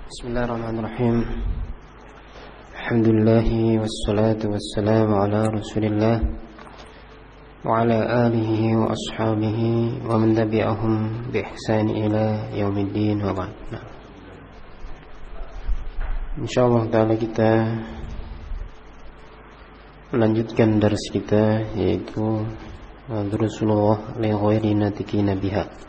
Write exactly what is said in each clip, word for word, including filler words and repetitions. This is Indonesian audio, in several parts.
Bismillahirrahmanirrahim. Alhamdulillah wassalatu wassalamu ala Rasulillah wa ala alihi wa ashabihi wa man tabi'ahum bi ihsan ila yaumiddin wa ba'd. Nah. Insyaallah taala kita melanjutkan dars kita, yaitu Rasulullah li ghairi natikina biha.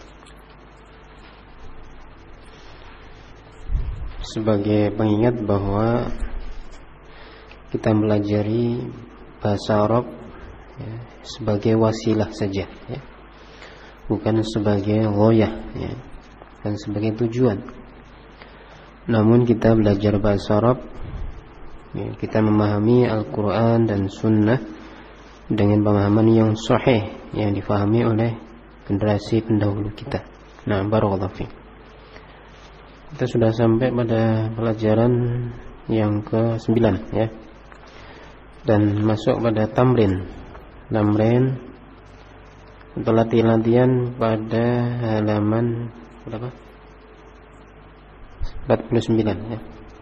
Sebagai pengingat bahwa kita melajari bahasa Arab ya, sebagai wasilah saja ya, bukan sebagai ghayah ya, dan sebagai tujuan. Namun kita belajar bahasa Arab ya, kita memahami Al-Quran dan Sunnah dengan pemahaman yang sahih yang difahami oleh generasi pendahulu kita. Nah, barakallahu fiik. Kita sudah sampai pada pelajaran yang ke sembilan ya. Dan masuk pada tamrin. Tamrin untuk latihan-latihan pada halaman berapa? empat puluh sembilan ya.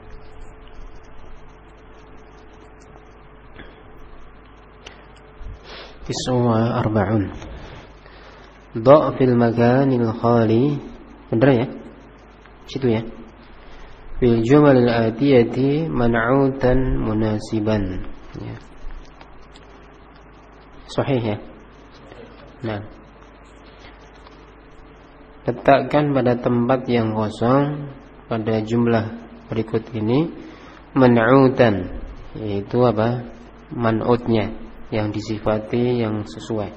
Tiswa arba'un. Da' fil makanil khali. Benar ya? Situ ya. Bil jumalil atiyati man'utan munasiban ya. Sahih ya. Nah, letakkan pada tempat yang kosong pada jumlah berikut ini man'utan, yaitu apa? Man'utnya yang disifati yang sesuai.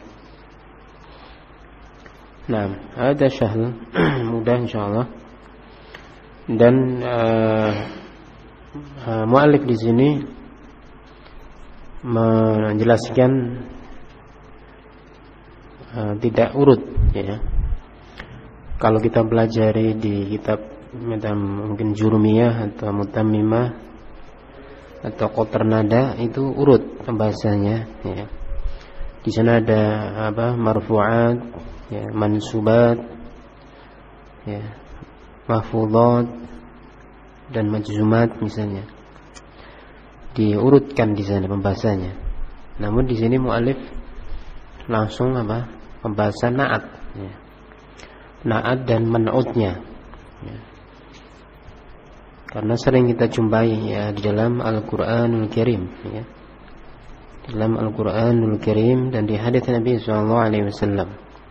Nah, ada syahl mudah insyaallah. Dan uh, uh, mu'allif di sini menjelaskan uh, tidak urut ya. Kalau kita pelajari di kitab mungkin Jurumiyah atau Mutammimah atau Qaternada itu urut pembahasannya ya. Di sana ada apa? Marfu'at ya, mansubat ya, mahfudhat dan majzumat misalnya, diurutkan di sana pembahasannya. Namun di sini mu'allif langsung apa? Pembahasan na'at ya. Na'at dan man'utnya ya. Karena sering kita jumpai ya di dalam Al-Qur'anul Karim ya. Dalam Al-Qur'anul Karim dan di hadits Nabi sallallahu alaihi wasallam.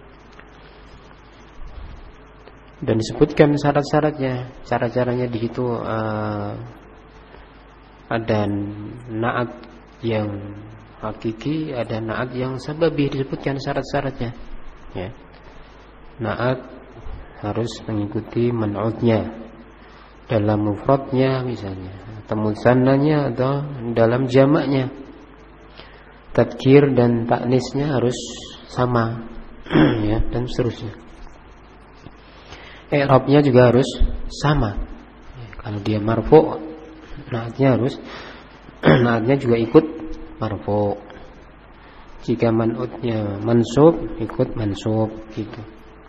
Dan disebutkan syarat-syaratnya, cara-caranya di situ uh, ada na'at yang hakiki, ada na'at yang sababi, disebutkan syarat-syaratnya. Ya. Na'at harus mengikuti man'utnya dalam mufradnya misalnya, atau musannanya atau dalam jamaknya. Tadkir dan ta'nisnya harus sama, ya, dan seterusnya. I'rabnya juga harus sama. Kalau dia marfu', na'atnya harus na'atnya juga ikut marfu'. Jika man'utnya mansub, ikut mansub gitu.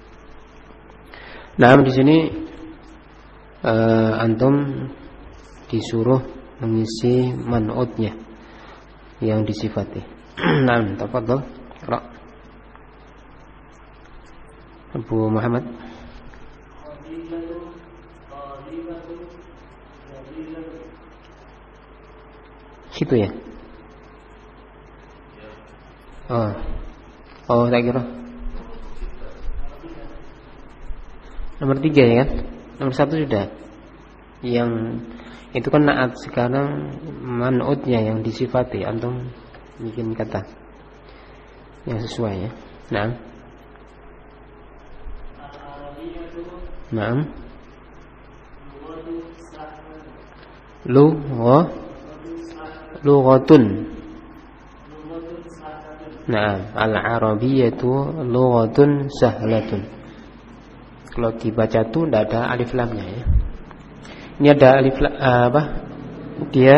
Nah, di sini uh, antum disuruh mengisi man'utnya yang disifati. Nah, tafadhol, Iqra. Abu Muhammad. Situ ya. Oh, oh, tak kira. Nomor tiga ya kan? Nomor satu sudah. Yang itu kan na'at, sekarang man'utnya yang disifati. Antum bikin kata yang sesuai ya. Nah. Naam. Lu wa lughatun. Nah, al-arabiyyatu lughatun sahlatun. Kalau dibaca tuh tidak ada alif lamnya ya. Ini ada alif lam, apa? Dia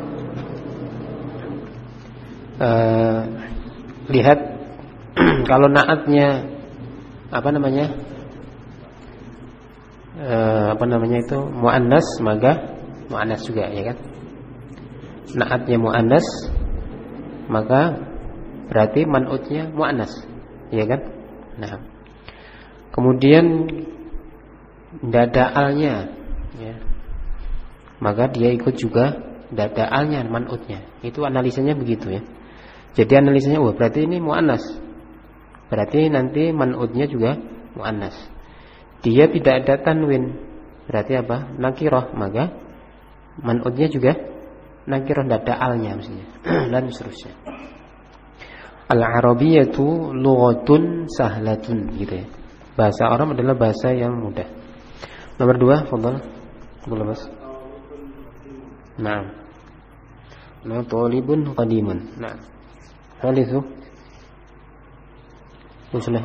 uh, lihat kalau naatnya apa namanya? eh, apa namanya itu muannas, maka muannas juga, ya kan? Naatnya muannas, maka berarti man'utnya muannas, ya kan? Nah, kemudian dada alnya, ya, maka dia ikut juga dada alnya man'utnya. Itu analisanya begitu, ya. Jadi analisanya, wah berarti ini muannas, berarti nanti man'utnya juga muannas. Dia tidak ada tanwin, berarti apa? Nakirah, maka man'utnya juga nakirah, dada alnya maksudnya. Dan seterusnya. Al-Arabiyyatu lughatun sahlatun, gitu ya. Bahasa Arab adalah bahasa yang mudah. Nomor dua, fadhal. Boleh, Mas. Naam. Nah, talibun qadimun. Nah. Thalithu. Usulah.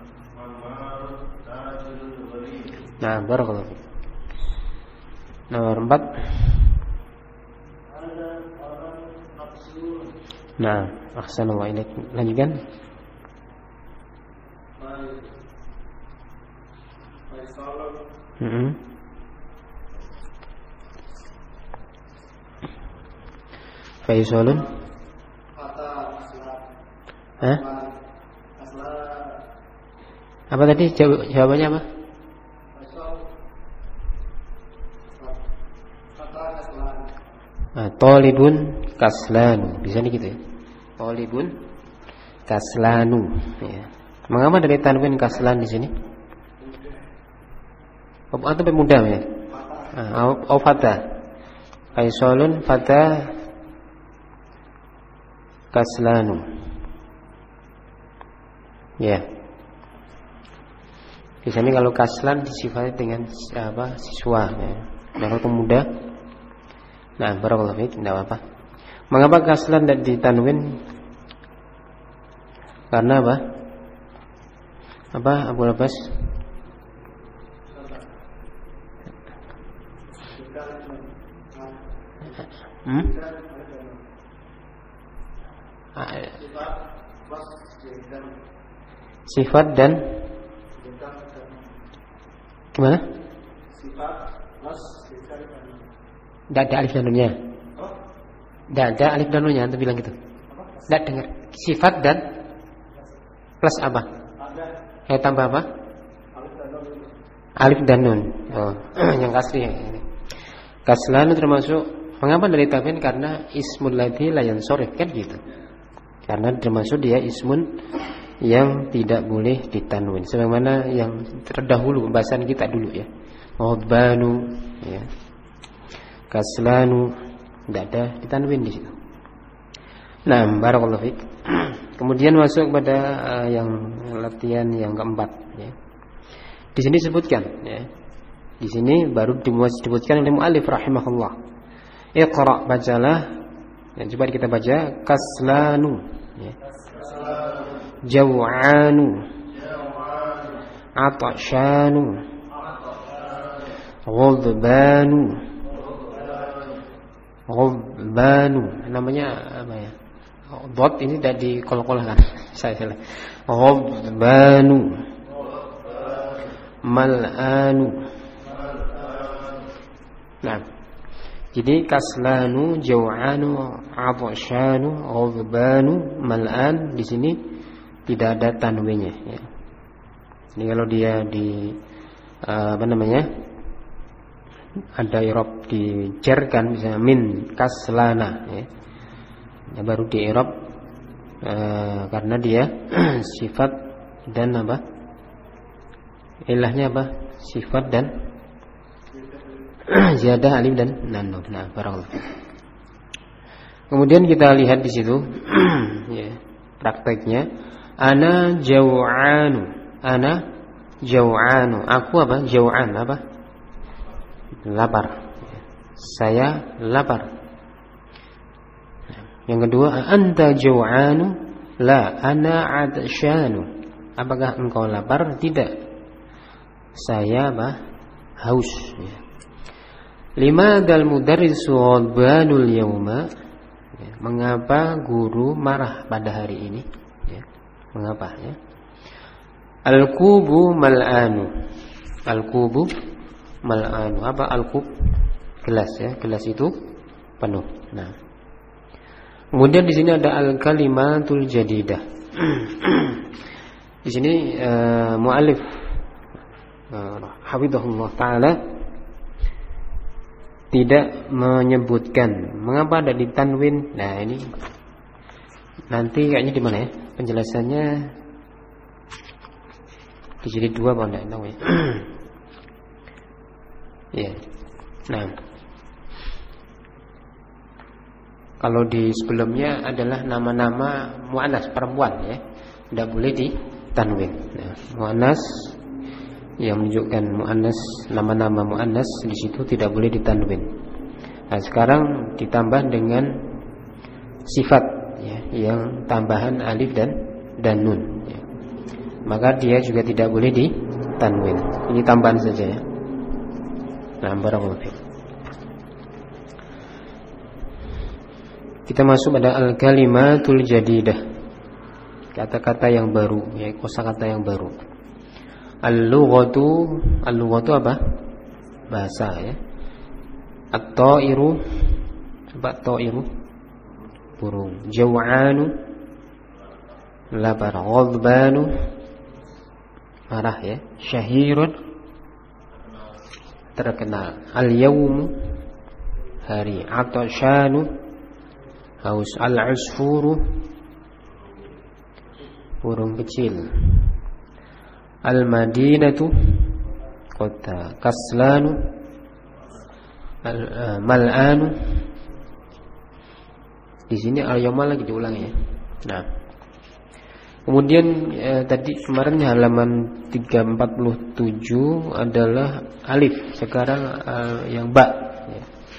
Nah, barakallahu fiik. Nomor empat. Nah, ahsanallahu ilaik. Lanjutkan. Mm-hmm. Faisalun. Hah? Apa tadi jawab, jawabannya apa? Nah, talibun kaslanu, bisa nih gitu ya. Talibun kaslanu, ya. Mengapa dari tanwin kaslan di sini? Atau pemuda ya? Ah, au fata. Faisalun fata kaslanu. Ya. Biasanya kalau kaslan disifati dengan apa? Siswa, ya. Nah, kalau pemuda, nah, barakallahu fiik, tidak apa-apa. Mengapa kaslan dan ditanwin? Karena apa? Apa Abu Abbas? Hmm? Sifat dan gimana? Tidak ada alif dan nunnya. Tidak ada alif dan nunnya. Anda bilang gitu. Tidak dengar. Sifat dan plus apa? Eh tambah apa? Alif dan nun. Oh, yang kasri ya. Kaslan termasuk. Mengapa dari tanwin? Karena ismul ladzi la yansorif, kan gitu. Karena termasuk dia ismun yang tidak boleh ditanwin. Sebagaimana yang terdahulu pembahasan kita dulu ya. Ghadbanu, ya. Kaslanu, tidak ada ditanwin di situ. Nah, barakallahu fiik. Kemudian masuk pada uh, yang latihan yang keempat, ya. Di sini disebutkan, ya. Di sini baru disebutkan oleh muallif rahimahullah. Iqra, bacalah. Ya, coba kita baca kaslanu, ya. Jaw'anu, atashanu, ghadbanu, ghadbanu. Namanya apa ya? Dot ini tidak dikol-kolkan. Saya salah. Ghadbanu, mal'anu. Nah, jadi kaslanu, jaw'anu, atashanu, ghadbanu, mal'an di sini tidak ada tanwinnya, ya. Ini kalau dia di uh, apa namanya, ada i'rab dijerkan misalnya min kaslana, ya. Ya, baru di i'rab uh, karena dia sifat dan apa? Ilahnya apa? Sifat dan ziyadah alif dan nun. Nah, barakallahu. Kemudian kita lihat di situ ya, prakteknya. Ana jau'anu. Ana jau'anu. Aku apa? Jau'an apa? Lapar. Saya lapar. Yang kedua, anta jau'anu. La, ana adshanu. Apakah engkau lapar? Tidak. Saya apa? Haus. Limadal mudarrisu ghadbanul yawma. Mengapa guru marah pada hari ini? Mengapa, ya? Al-kubu mal'anu. Al-kubu mal'anu apa al-qub, gelas ya, gelas itu penuh. Nah, kemudian di sini ada al-kalimatul jadidah. Di sini uh, muallif uh, hafizahullah taala tidak menyebutkan mengapa ada ditanwin. Nah, ini nanti kayaknya di mana ya penjelasannya, di sini dua apa enggak tahu ya. Ya. Nah, kalau di sebelumnya adalah nama-nama muannas perempuan ya, tidak boleh ditanwin. Nah, muannas yang menunjukkan muannas, nama-nama muannas di situ tidak boleh ditanwin. Nah, sekarang ditambah dengan sifat ya, yang tambahan alif dan dan nun ya. Maka dia juga tidak boleh ditanwin. Ini tambahan saja ya. Nah, barakallahu fiik. Kita masuk pada al-kalimatul jadidah, kata-kata yang baru ya, kosakata yang baru. Al-lughatu, al-lughatu apa? Bahasa ya. At-ta'iru, coba ta'iru, burung. Jaw'anu, lapar. Ghadbanu, marah ya. Syahirun, terkenal. Al-yawmu, hari. Atashanu, haus. Al-usfuru, burung kecil. Al-madinatu, kota. Kaslanu, al-mal'anu. Di sini al-yawma lagi diulang ya. Nah, kemudian eh, tadi kemarin halaman tiga ratus empat puluh tujuh adalah alif, sekarang eh, yang ba ya.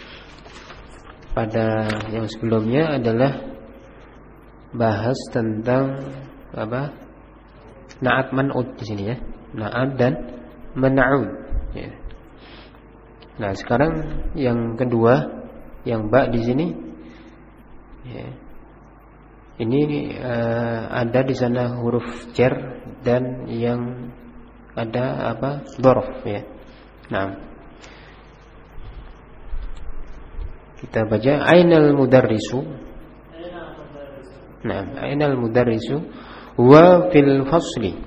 Pada yang sebelumnya adalah bahas tentang apa? Na'at man'ud di sini ya. Na'at dan man'ud ya. Nah, sekarang yang kedua, yang ba di sini ya. Ini uh, ada di sana huruf jar dan yang ada apa? Dzarf ya. Nah, kita baca ainal mudarrisu. Nah, ainal mudarrisu wa fil fasli.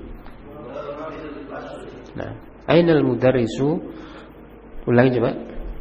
Nah, ainal mudarrisu, ulangi coba.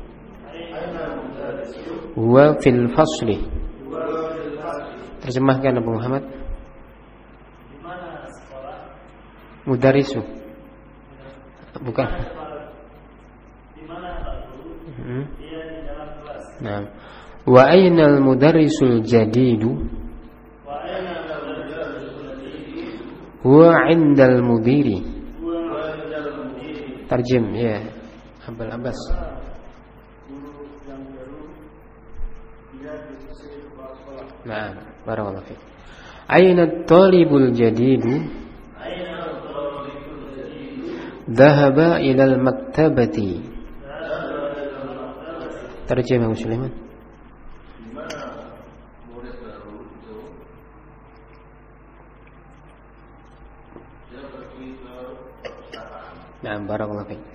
Wa fil fasli. Terjemahkan Abu Muhammad. Di mana sekolah? Mudarrisu. Bukan. Di mana Pak Guru? Hmm. Dia di dalam kelas. Nah. Wa ainal mudarrisul jadidu? Wa ainal mudarrisul jadidu? Huwa 'indal mudiri. Huwa 'indal mudiri. Tarjim ya. Abul Abbas. Guru yang baru dia di sisi kepala sekolah. Nah. Barakallahu fiik. Aina at-talibul jadidu? Aina at-talibul jadidu? Dhahaba ila al-maktabati. Terjemah Musliman. Di mana murid baru itu dia pergi ke perpustakaan. Nah, barakallahu fiik.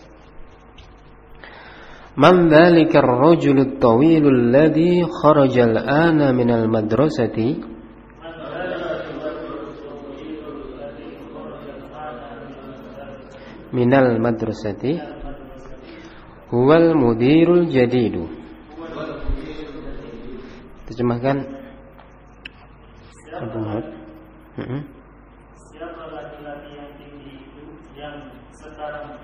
Man dzalika ar-rajul at-tawil alladhi kharaja al-ana min al-madrasati? Min al-madrasati huwa al-mudirul jadidu. Terjemahkan Abu Muhammad. Heeh. Siapa laki-laki yang tinggi itu yang sekarang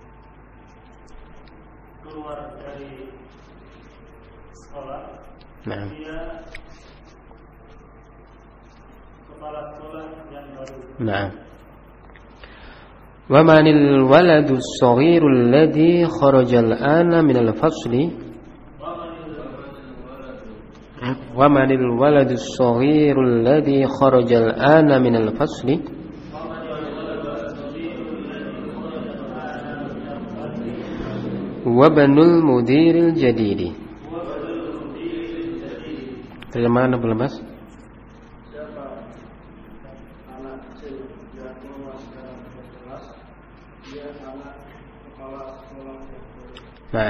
keluar dari sekolah? Nah. Dia kepala sekolah yang baru. Nah. Wa manil waladu as-saghirul ladzi kharaja al-ana min al-fasli? Wa manil waladu as-saghirul ladzi kharaja al-ana min al-fasli? Wabanul mudiril jadidi. Terjemahan Abu Abbas. Siapa anak kecil yang keluar sekarang kelas? Dia anak kepala sekolah yang baru. Nah,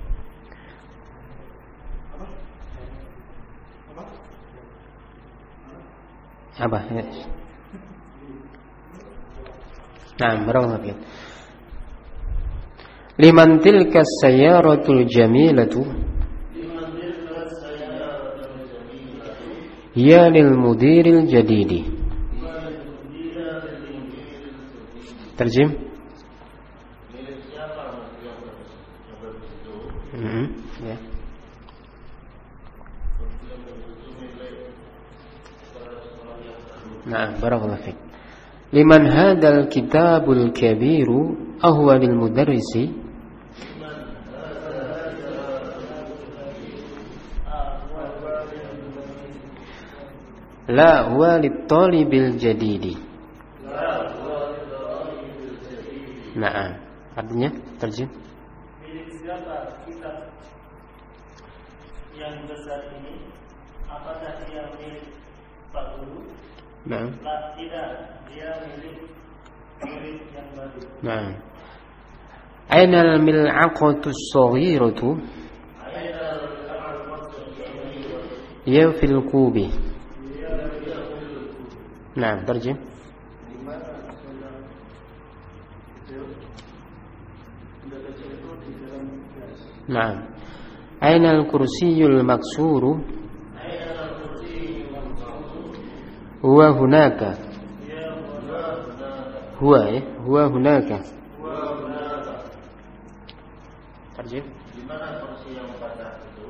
apa? Nah, barakallahu fiik. Liman tilka sayyaratul jamilatu hiya lil mudiril jadidi. Terjem. Hmm, ya. Nah, barakallahu fiik. Liman hadzal kitabul kabiru ahwa lil mudarrisi la huwa lit-talibil jadidi. Nah, artinya terjem. Milik siapa kitab yang besar ini? Apakah dia milik Pak Guru? Nah. Lah, tidak, dia milik murid yang baru. Nah. Aina al-mil'aqatu as-saghiratu? Ya fil kubi. Nah, terjem. Nah. Aina al-kursiyul maksuru? Huwa hunaka. Huwa ya, huwa hunaka. Terjem. Di mana kursi yang patah itu?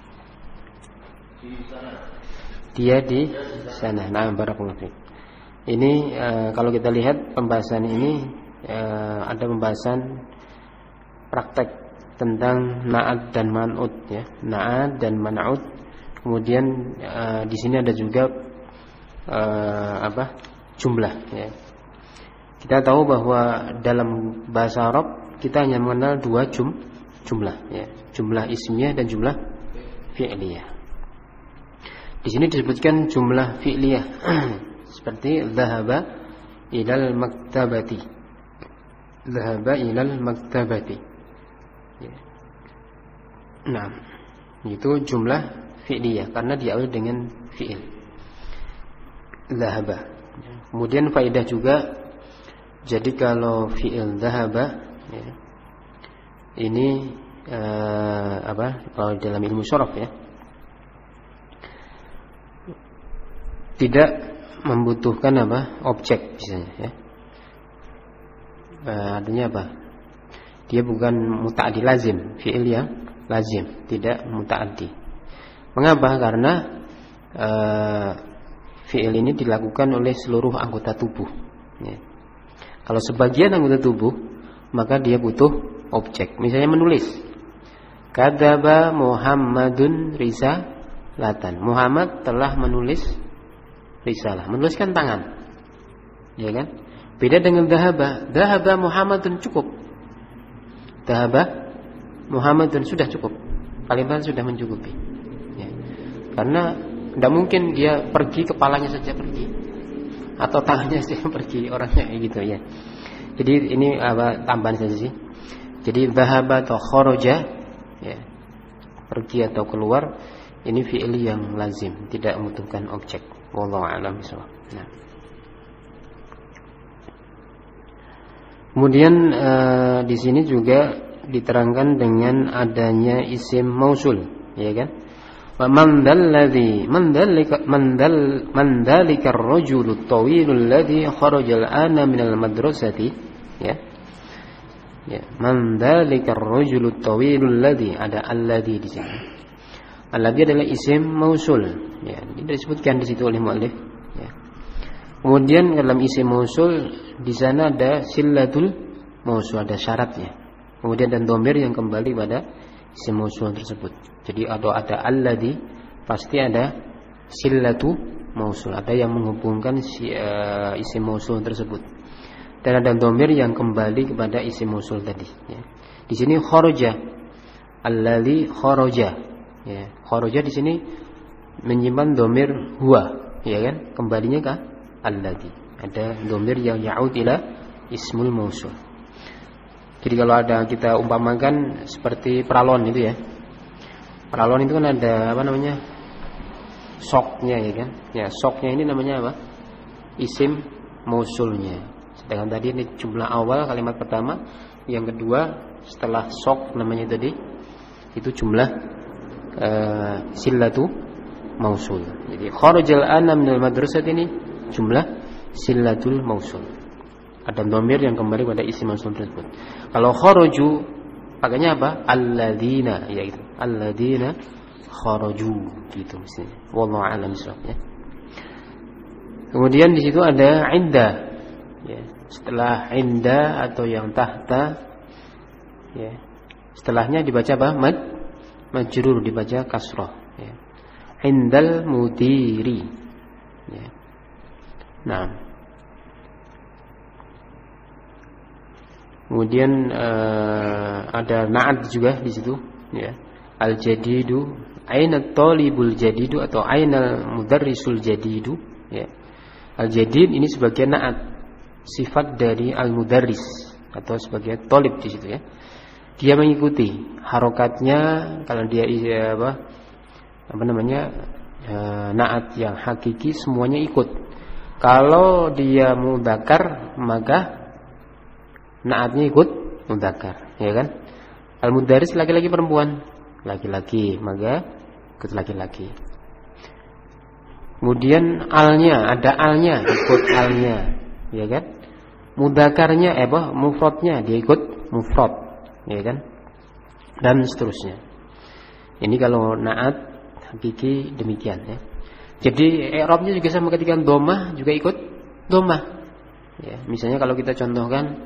Di sana. Dia di sana. Nah, barakallahu fiik. Ini uh, kalau kita lihat pembahasan ini uh, ada pembahasan praktek tentang na'at dan man'ut ya. Na'at dan man'ut. Kemudian uh, di sini ada juga uh, apa? Jumlah ya. Kita tahu bahwa dalam bahasa Arab kita hanya mengenal dua jum, jumlah ya. Jumlah ismiyah dan jumlah fi'liyah. Di sini disebutkan jumlah fi'liyah seperti dhahaba ilal maktabati. Dhahaba ilal maktabati. Ya. Nah, itu jumlah fi'liyah karena diawali dengan fi'il. Dhahaba. Kemudian faedah juga, jadi kalau fi'il dhahaba ya, ini eh, apa? Kalau dalam ilmu sharaf ya, tidak membutuhkan apa? Objek misalnya ya. Eh, artinya apa? Dia bukan muta'addi lazim, fi'il yang lazim, tidak muta'addi. Mengapa? Karena eh, fi'il ini dilakukan oleh seluruh anggota tubuh ya. Kalau sebagian anggota tubuh, maka dia butuh objek. Misalnya menulis. Kadzaba Muhammadun risalatan. Muhammad telah menulis risalah, menuliskan tangan. Ya kan? Beda dengan dhahaba. Dhahaba Muhammadun cukup. Dhahaba Muhammadun sudah cukup. Kalimat sudah mencukupi. Ya. Karena tidak mungkin dia pergi kepalanya saja pergi atau tangannya saja pergi, orangnya gitu ya. Jadi ini apa tambahan saja sih. Jadi dhahaba atau kharaja ya, pergi atau keluar, ini fi'il yang lazim, tidak membutuhkan objek. Wallahu a'lam bishawab. Nah. Kemudian uh, di sini juga diterangkan dengan adanya isim mausul, ya kan? Wa man dalladhi man dalika man dal man dalika ar-rajulu at-tawil alladhi kharaja al-ana min al-madrasati ya. Ya, man dalika ar-rajulu at-tawil alladhi, ada alladhi di sini. Alladhi adalah isim mausul ya, ini disebutkan di situ oleh muallif ya. Kemudian dalam isim mausul di sana ada sillatul mausul, ada syaratnya. Kemudian dan dhamir yang kembali pada isim mausul tersebut. Jadi ada ada alladhi, pasti ada sillatu mausul, ada yang menghubungkan si, uh, isim mausul tersebut. Dan ada dhamir yang kembali kepada isim mausul tadi ya. Di sini kharaja, alladhi kharaja ya. Kharaja di sini menyimpan dhamir huwa ya kan, kembalinya ke alladhi. Ada dhamir yang ya'ud ila ismul mausul. Jadi kalau ada kita umpamakan seperti peralon itu ya. Peralon itu kan ada apa namanya? Soknya ya kan. Ya, soknya ini namanya apa? Isim mausulnya. Sedangkan tadi ini jumlah awal kalimat pertama, yang kedua setelah sok namanya tadi itu jumlah uh, sillatu mausul. Jadi kharajal ana minal madrasah ini jumlah sillatul mausul. Ada dhamir yang kembali pada isim mausul tersebut. Kalau kharaju pakainya apa? Alladzina, yaitu alladzina kharaju gitu mestinya. Wallahu a'lam bishawab ya. Kemudian di situ ada inda. Ya, setelah inda atau yang tahta ya. Setelahnya dibaca apa? Mad majrur, dibaca kasrah ya. Indal mudiri ya. Nah, kemudian uh, ada na'at juga di situ ya. Al-jadidu, ainat talibul jadidu atau ainal mudarrisul jadidu ya. Al-jadid ini sebagai na'at, sifat dari al-mudarris atau sebagai talib di situ ya. Dia mengikuti harokatnya kalau dia apa apa namanya e, na'at yang hakiki semuanya ikut. Kalau dia mudzakkar maka na'atnya ikut mudzakkar, ya kan? Al-mudarris laki-laki perempuan, laki-laki maka ikut laki-laki. Kemudian alnya, ada alnya, ikut alnya, ya kan? Mudzakarnya eh apa? Mufradnya dia ikut mufrad, ya kan? Dan seterusnya. Ini kalau na'at hakiki demikian ya. Jadi i'rabnya juga sama, ketika dhammah juga ikut dhammah. Ya, misalnya kalau kita contohkan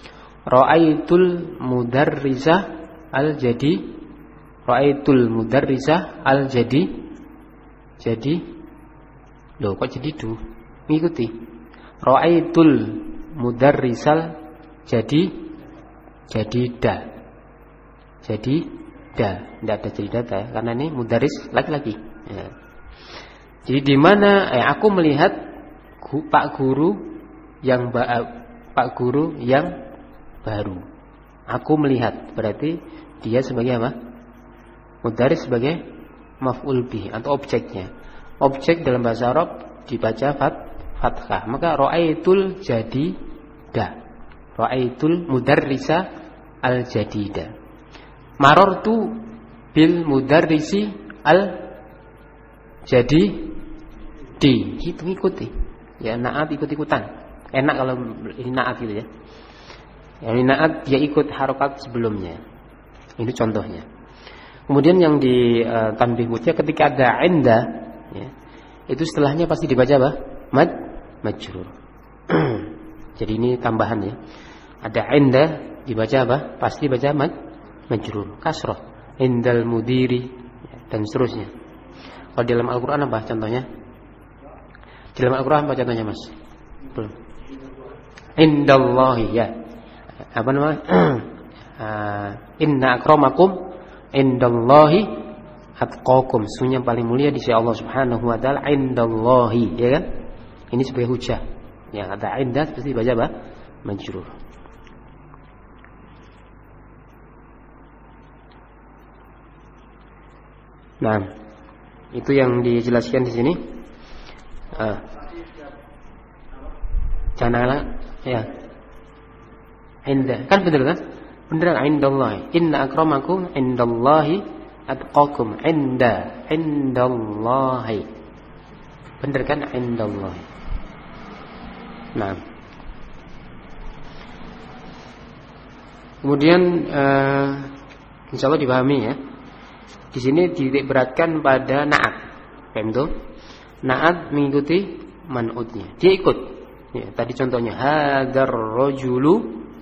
ra'aitul mudarrisah al-jadi, ra'aitul mudarrisah al-jadi. Jadi loh kok jadi du? Mengikuti. Ra'aitul mudarrisal jadi jadi da. Jadi da, tidak ada jadi data ya, karena ini mudarris laki-laki. Ya. Jadi di mana eh, aku melihat gu, Pak Guru yang ba, Pak Guru yang baru. Aku melihat berarti dia sebagai apa? Mudarris sebagai maf'ul bih atau objeknya. Objek dalam bahasa Arab dibaca fat, fathah. Maka ra'aitul jadida. Ra'aitul mudarrisa al jadida. Marartu bil mudarrisi al jadi di itu ikuti ya, naat ikut-ikutan. Enak kalau ini naat gitu ya. Yang ini naat dia ikut harokat sebelumnya. Ini contohnya. Kemudian yang di uh, tanbih berikutnya ketika ada inda ya, itu setelahnya pasti dibaca apa? Mad majrur. Jadi ini tambahan ya. Ada inda dibaca apa? Pasti baca mad majrur, kasrah. Indal mudiri ya, dan seterusnya. Kalau di dalam Al-Quran apa contohnya? Di dalam Al-Quran apa contohnya mas? Belum. Indallahi ya. Apa namanya? uh, Inna akramakum indallahi atqakum. Sesungguhnya yang paling mulia di sisi Allah Subhanahu wa taala indallahi, ya kan? Ini sebagai hujah. Yang ada indah pasti baca apa? Majrur. Nah, itu yang dijelaskan di sini. Ah. Janganlah ya. Indah. Kan benar kan? Benar indallahi. Inna akramakum indallahi atqakum. Inda indallahi. Benar kan indallahi. Nah. Kemudian uh, insyaallah dipahami ya. Di sini titik beratkan pada na'at. Paham tuh? Na'at mengikuti man'utnya. Dia ikut. Ya, tadi contohnya hadzal rajulu.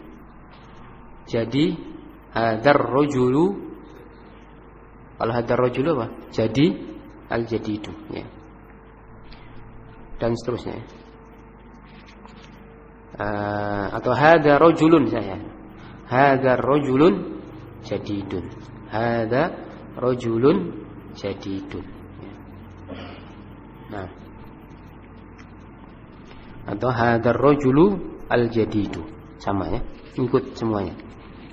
Jadi hadzal rajulu. Kalau hadzal rajulu apa? Jadi al-jadidu, ya. Dan seterusnya. Uh, atau hadzal rajulun saya. Hadzal rajulun jadidun. Hadzal rajulun jadidun. Nah. Atau hadzal rajulu al-jadidu. Sama ya. Ikut semuanya.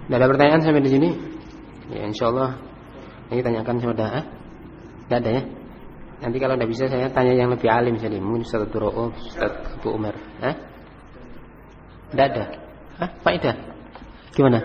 Tidak ada pertanyaan sampai di sini? Ya, insyaallah ini tanyakan sama dah. Tidak ada ya? Nanti kalau tidak bisa saya tanya yang lebih alim saja, mungkin Ustaz Abdurra'uf, Ustaz Abu Umar. Hah? Tidak ada. Hah? Faedah? Gimana?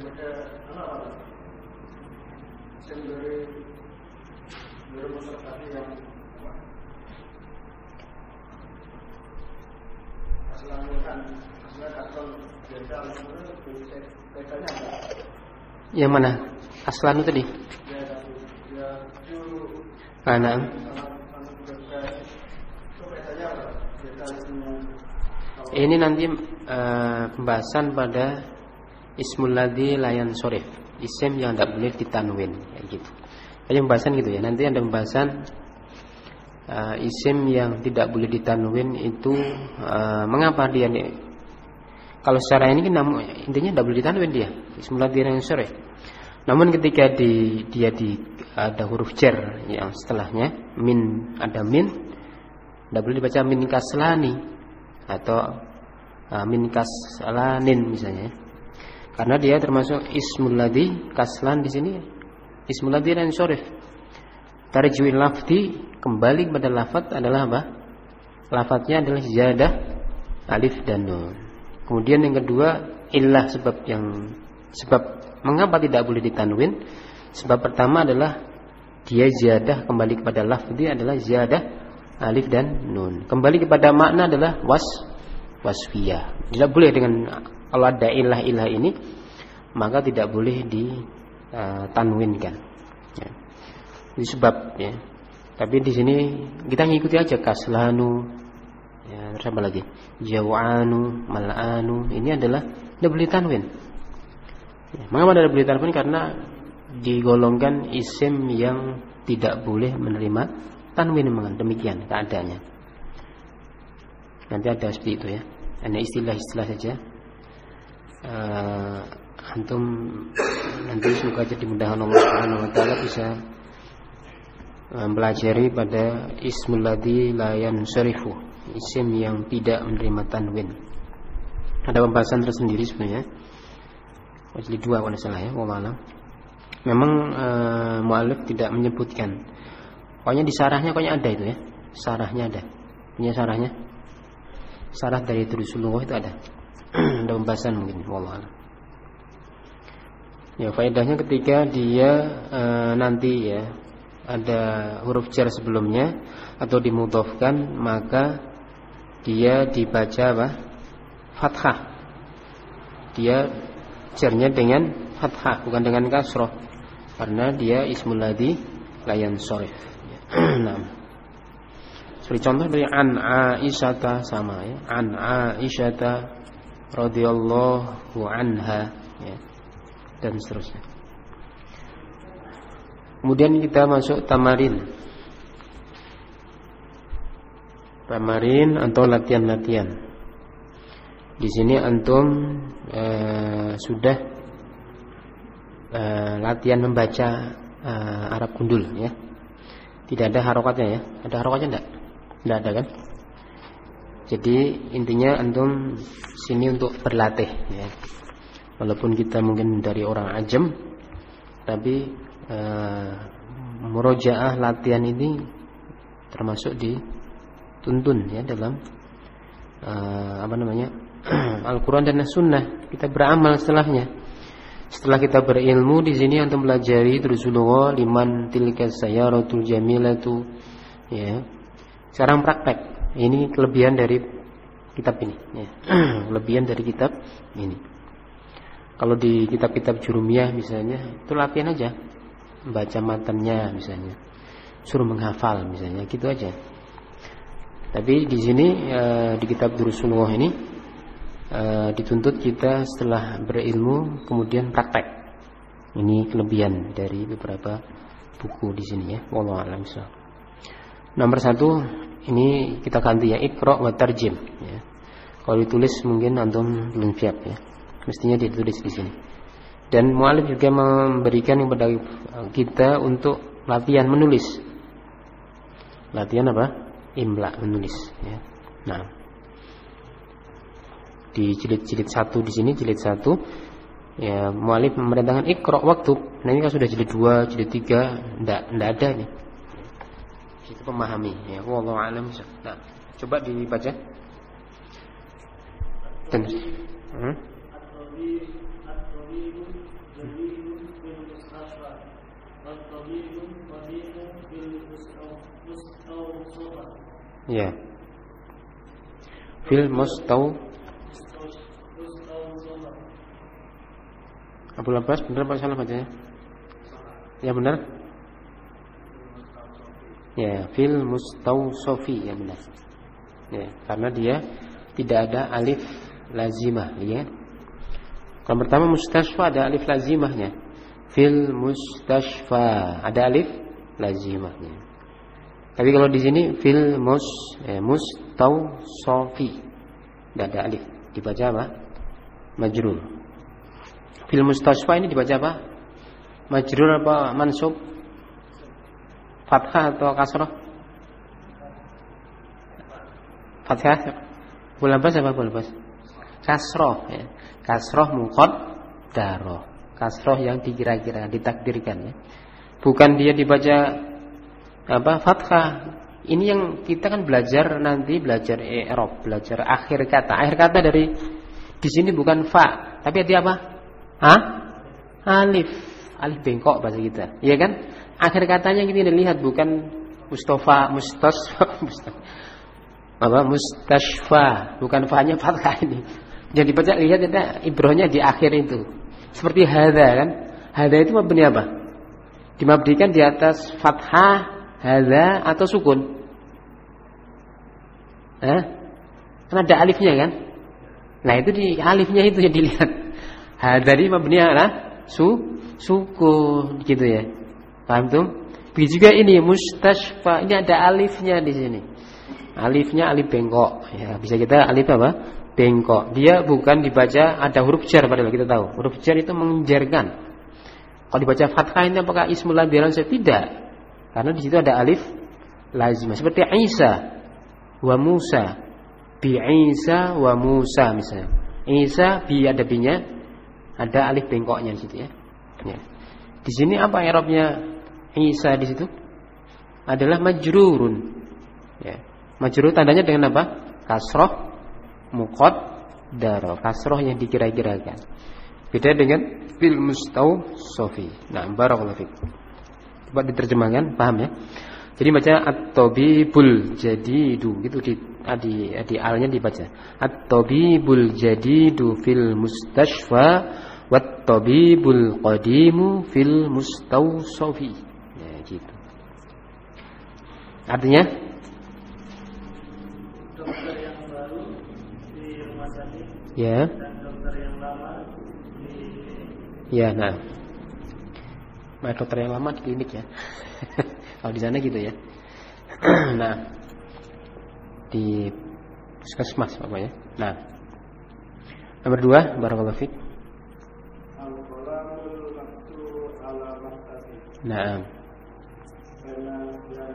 Yang mana? Aslan itu tadi? Anak. Ini nanti uh, pembahasan pada ismul ladzi la yansurif, isim yang tidak boleh ditanwin, kayak gitu. Ada pembahasan gitu ya. Nanti ada pembahasan uh, isim yang tidak boleh ditanwin itu uh, mengapa dia nih? Kalau secara ini kan intinya tidak boleh ditanwin dia, ismul ladzi la yansurif. Namun ketika di, dia di ada huruf jar yang setelahnya min, ada min, tidak boleh dibaca min kaslani atau uh, min kaslanin misalnya, karena dia termasuk ismul ladzi kaslan di sini, ismul ladzi dan syarif. Tarji'ul lafzi, kembali kepada lafaz adalah apa? Lafaznya adalah ziyadah alif dan nun. Kemudian yang kedua illah, sebab yang sebab mengapa tidak boleh ditanwin? Sebab pertama adalah dia ziyadah kembali kepada lafzi adalah ziyadah alif dan nun. Kembali kepada makna adalah was wasfiyah. Tidak boleh dengan kalau ada ilah-ilah ini maka tidak boleh ditanwinkan. Ya. Ini sebab ya. Tapi di sini kita ngikuti aja kaslanu. Ya, terus apa lagi? Jawanu, mal'anu. Ini adalah tidak boleh tanwin. Ya, mengapa tidak boleh tanwin? Karena digolongkan isim yang tidak boleh menerima tanwin, memang demikian keadaannya. Nanti ada seperti itu ya. Hanya istilah-istilah saja. Uh, antum nanti semoga jadi mudahan Allah Subhanahu wa taala bisa mempelajari pada ismul ladzi la yansarifu, isim yang tidak menerima tanwin. Ada pembahasan tersendiri sebenarnya. Jadi dua kalau salah ya, wallah. Memang uh, mu'alif tidak menyebutkan. Pokoknya di sarahnya pokoknya ada itu ya. Sarahnya ada. Punya sarahnya. Sarah dari Durusulullah itu ada. Ada pembahasan mungkin, wallah. Ya, faedahnya ketika dia uh, nanti ya ada huruf jar sebelumnya atau dimudhofkan, maka dia dibaca apa? Fathah. Dia jarnya dengan fathah, bukan dengan kasroh, karena dia ismul ladzi la yansharif. Nah, seperti contoh dari an Aisyata sama ya, an Aisyata radhiyallahu anha ya, dan seterusnya. Kemudian kita masuk tamarin. Tamarin atau latihan-latihan. Di sini antum eh, sudah eh, latihan membaca eh, Arab gundul ya. Tidak ada harokatnya ya. Ada harokatnya enggak? Enggak ada kan? Jadi intinya antum sini untuk berlatih ya. Walaupun kita mungkin dari orang ajam, tapi eh, murojaah latihan ini termasuk dituntun ya dalam eh, apa namanya? Al-Quran dan As-Sunnah. Kita beramal setelahnya. Setelah kita berilmu di sini untuk pelajari Rasulullah liman tilka sayaratul jamilatu ya. Sekarang praktek. Ini kelebihan dari kitab ini ya. Kelebihan dari kitab ini. Kalau di kitab-kitab jurumiyah misalnya, itu latihan aja. Baca matannya misalnya. Suruh menghafal misalnya, gitu aja. Tapi di sini eh, di kitab Rasulullah ini Uh, dituntut kita setelah berilmu kemudian praktek. Ini kelebihan dari beberapa buku di sini ya. Wallahu a'lam bishawab. Nomor satu ini kita ganti ya, Iqra wa tarjim ya. Kalau ditulis mungkin antum belum siap ya. Mestinya ditulis di sini. Dan mu'alif juga memberikan kepada kita untuk latihan menulis. Latihan apa? Imla, menulis ya. Nah, di jilid-jilid satu di sini, jilid satu Ya, mualif memerintahkan iqra waktub. Nah ini kan sudah jilid dua, jilid tiga, enggak enggak ada nih. Itu pemahami ya, wallahu alam. Nah, coba dibaca. Dan hmm? Ya. Fil mustaw Abu Abbas, benar apa salah bacanya? Ya benar. Ya, fil mustawsofi, ya benar. Ya, karena dia tidak ada alif lazimah, ya. Kalau pertama mustashfa ada alif lazimahnya. Fil mustashfa ada alif lazimahnya. Tapi kalau di sini fil mus eh, mustawsofi tidak ada alif, dibaca apa? Majrur. Fil mustashfa ini dibaca apa? Majrur apa mansub? Fathah atau kasrah? Fathah. Bulabas apa bulabas? Kasrah ya. Kasrah muqaddarah. Kasrah yang dikira-kira, ditakdirkan ya. Bukan dia dibaca apa? Fathah. Ini yang kita kan belajar nanti belajar i'rab, belajar akhir kata. Akhir kata dari di sini bukan fa, tapi arti apa? Hah? Alif. Alif bengkok bahasa kita. Iya kan? Akhir katanya kita lihat bukan Mustafa, Mustasfa, Mustafa. Apa? Mustashfa, bukan fa-nya fathah ini. Jadi baca lihat ada ibrahnya di akhir itu. Seperti hadza kan? Hadza itu mabni apa? Dimabdikan di atas fathah hadza atau sukun? Hah? Kan ada alifnya kan? Nah, itu di alifnya itu yang dilihat. Hadza ini mabni ala su sukun gitu ya. Paham tuh? Begitu juga ini mustashfa, ini ada alifnya di sini. Alifnya alif bengkok. Ya, bisa kita alif apa? Bengkok. Dia bukan dibaca ada huruf jar padahal kita tahu. Huruf jar itu menjarkan. Kalau dibaca fathah ini apakah ismul ladzi langsung? Tidak. Karena di situ ada alif lazimah. Seperti Isa wa Musa. Bi Isa wa Musa misalnya. Isa bi ada binya, ada alif bengkoknya di situ ya. Ya. Di sini apa i'rabnya Isa di situ? Adalah majrurun. Ya. Majrur tandanya dengan apa? Kasroh muqaddarah. Kasroh yang dikira-kirakan. Beda dengan fil mustawsofi. Nah, barakallahu fiik. Coba diterjemahkan, paham ya? Jadi baca at-tabibul jadidu gitu di di di alnya dibaca. At-tabibul jadidu fil mustashfa wat-tabibul qadimu fil mustawsofi. Ya gitu. Artinya dokter yang baru di rumah sakit ya. dan dokter yang lama di Ya, nah. Nah, dokter yang lama di klinik ya. Kalau di sana gitu ya. Nah, di puskesmas apa ya. Nah, nomor dua, barakallahu fiik. al-qalamul maktub ala maktabi. Nah, Karena yang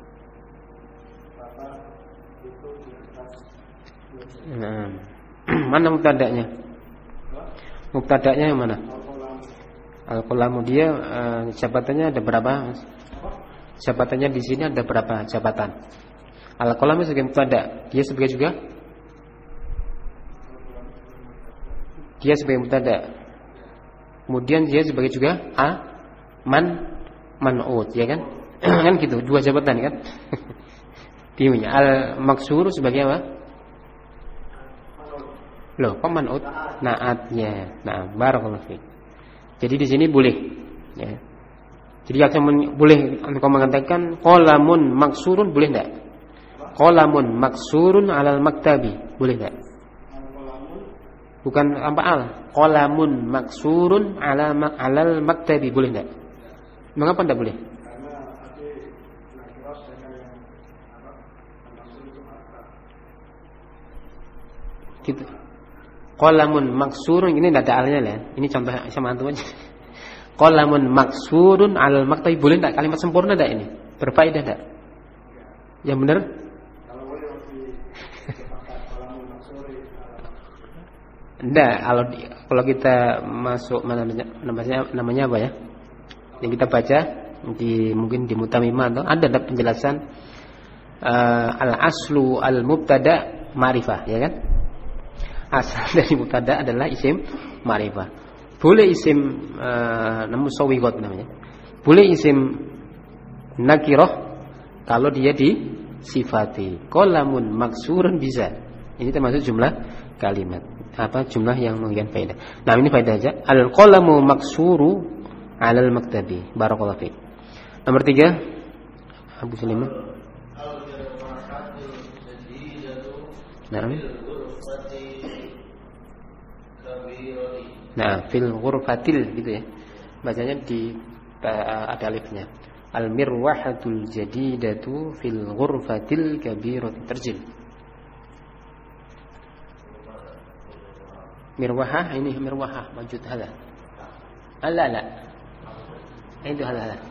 apa itu di atas. nah. Mana mubtada'nya? Mubtada'nya yang mana? Al-qalamu dia uh, jabatannya ada berapa? Jabatannya di sini ada berapa jabatan? Al-qalamu sebagai mubtada, dia sebagai juga dia sebagai mubtada. Kemudian dia sebagai juga a man man'ut, ya kan? Kan gitu, dua jabatan kan? Tiunya al-maksur sebagai apa? Loh, kok man'ut? Naatnya. Nah, barakallahu fiik. Jadi di sini boleh, ya. Jadi akan boleh engkau mengatakan qalamun maksurun, boleh enggak? Qalamun maksurun alal maktabi, boleh enggak? Bukan apa al? Qalamun maksurun ala alal maktabi, boleh enggak? Mengapa enggak boleh? Karena tadi nakirah dengan yang apa? Maksud itu apa? Gitu. Qalamun maksurun, ini enggak ada alnya ya. Ini contoh sama antum aja. Qalamun maksurun alal maktabi, boleh enggak? Kalimat sempurna enggak ini? Berfaedah enggak? Yang benar? Kalau boleh masih sepakat qalamun maksuri. Enggak, kalau di, kalau kita masuk mana namanya namanya apa ya? Yang kita baca di mungkin di Mutamimah atau ada ada penjelasan uh, al-aslu al-mubtada ma'rifah, ya kan? Asal dari mubtada adalah isim ma'rifah. Boleh isim uh, musawwiqat namanya. Boleh isim nakirah kalau dia disifati. Qalamun maksurun bisa. Ini termasuk jumlah kalimat. Apa jumlah yang mengikat faedah. Nah, ini faedah aja. Al-qalamu maksuru 'alal maktabi. Barakallahu fiik. Nomor tiga, Abu Sulaiman. Nah. Nah, fil ghurfatil gitu ya. Bacanya di uh, ada alifnya. Al-mirwahatul jadidatu fil ghurfatil kabirati terjil. Mirwahah ini mirwahah wujud hala. Ala la. Itu hala hala.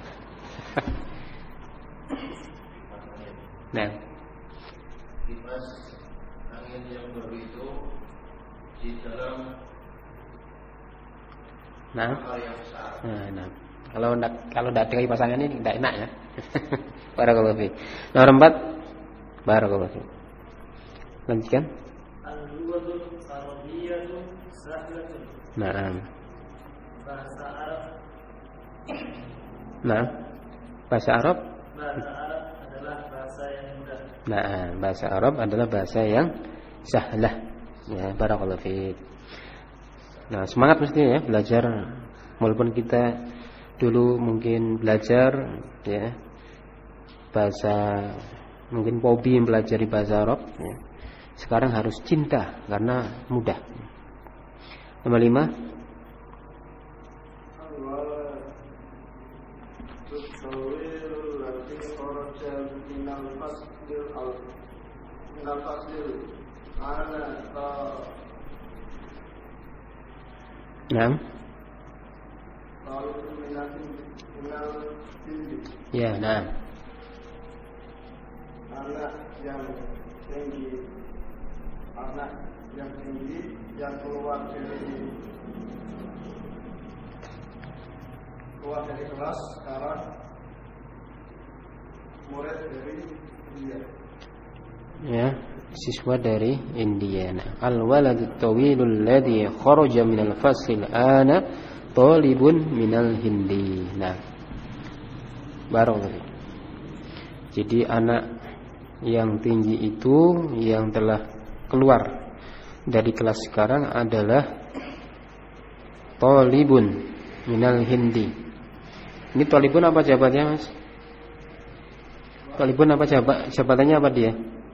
Nah. Kipas angin yang begitu di dalam Nah, nah, nah. Kalau ndak kalau ndak ada kipas angin ini ndak enak ya. Barakallahu fiik. Nomor empat, barakallahu fiik. Lanjutkan. Al-lughatul arabiyyatu sahlatun. Nah. Bahasa Arab. Nah. Bahasa Arab. Bahasa Arab adalah bahasa yang mudah. Nah, bahasa Arab adalah bahasa yang sahlah. Ya, barakallahu fiik. Nah, semangat mestinya ya belajar, walaupun kita dulu mungkin belajar ya bahasa, mungkin hobi belajar bahasa Arab ya. Sekarang harus cinta karena mudah. Nomor lima. Nah. Ya, nah. Anak yang tinggi, anak yang tinggi yang keluar dari keluar dari kelas sekarang murid dari India. Ya, siswa dari India. Al-waladut tawilul ladzi kharaja minal fasil ana talibun minal hindi. Nah, barakallahu. Jadi anak yang tinggi itu yang telah keluar dari kelas sekarang adalah talibun minal hindi. Ini talibun apa jabatannya, Mas? Talibun apa jabat jabatannya apa dia?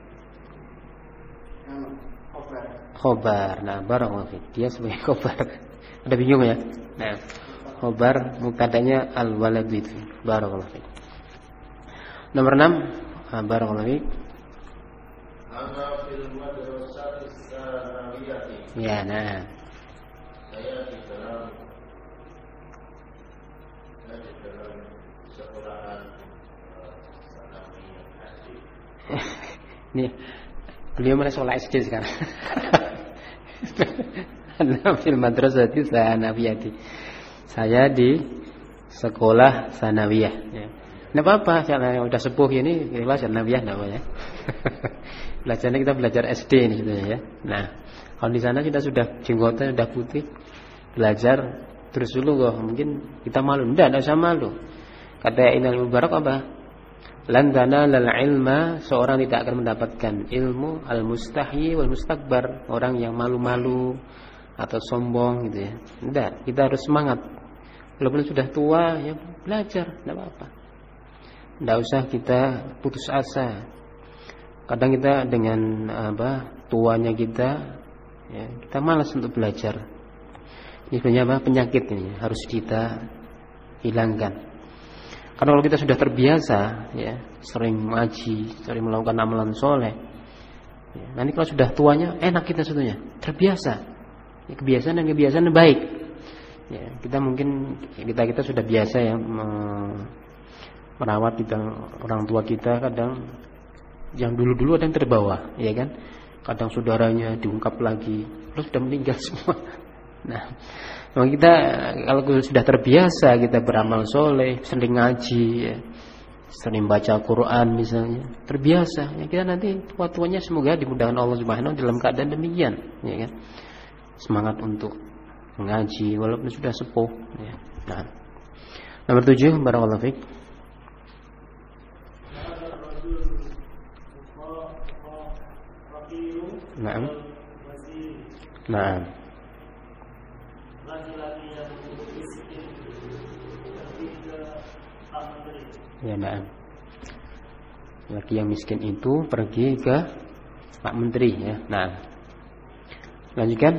Khobar. Nah, barakallahu fiik. Dia sebagai khobar. Ada bingung ya? Nah, khobar mubtadanya al-walad itu. Barakallahu fiik. Nomor enam, barakallahu fiik. Ana fil madrasati tsanawiyati. Ya, nah. Saya di dalam saya di dalam sekolahan tsanawiyah S D. Nih, beliau mana sekolah S D sekarang. Ana fil madrasati tsanawiyati. Saya di sekolah sanawiyah ya. Enggak apa-apa, saya udah sepuh ini, kelas sanawiyah namanya. Belajarnya kita belajar S D ini sebetulnya ya. Nah, kalau di sana kita sudah jenggotnya sudah putih, belajar terus dulu kok, mungkin kita malu. Enggak, enggak usah malu. Kata Inal Mubarak apa? Lan tanalal ilma, seorang tidak akan mendapatkan ilmu al-mustahyi wal mustakbar, orang yang malu-malu atau sombong gitu ya. Enggak, kita harus semangat. Walaupun sudah tua ya belajar, enggak apa-apa. Enggak usah kita putus asa. Kadang kita dengan apa? Tuanya kita ya, kita malas untuk belajar. Ini sebenarnya apa? Penyakit ini harus kita hilangkan. Karena kalau kita sudah terbiasa ya, sering ngaji, sering melakukan amalan soleh ya, nanti kalau sudah tuanya enak kita sebetulnya, terbiasa ya, kebiasaan dan kebiasaan baik ya, kita mungkin kita kita sudah biasa ya merawat kita, orang tua kita kadang yang dulu-dulu ada yang terbawa ya kan, kadang saudaranya diungkap lagi, terus sudah meninggal semua. Nah, memang kita kalau sudah terbiasa kita beramal soleh, sering ngaji, ya, sering baca Quran misalnya, terbiasa, ya kita nanti tua-tuanya semoga dimudahkan Allah Subhanahu dalam keadaan demikian, ya kan? Semangat untuk mengaji walaupun sudah sepuh, ya. Nah, nomor tujuh, barakallahu fiik. Naam. Naam. Ya, naam. Laki yang miskin itu pergi ke Pak Menteri, ya. Nah, lanjutkan.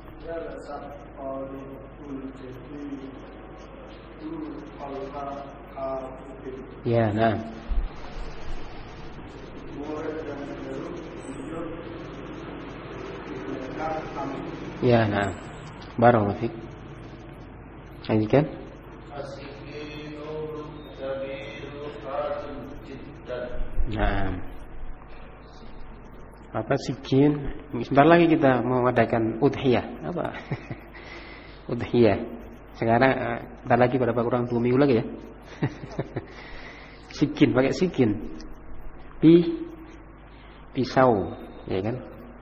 Ya, nah. Ya, nah. Barakallahu fiik. Lanjutkan. Nah, apa sikin? Sebentar lagi kita mau mengadakan udhiyah. Apa? Udhiyah. Sekarang sebentar lagi berapa kurang dua minggu lagi ya. Sikin, pakai sikin. Pi pisau, ya kan?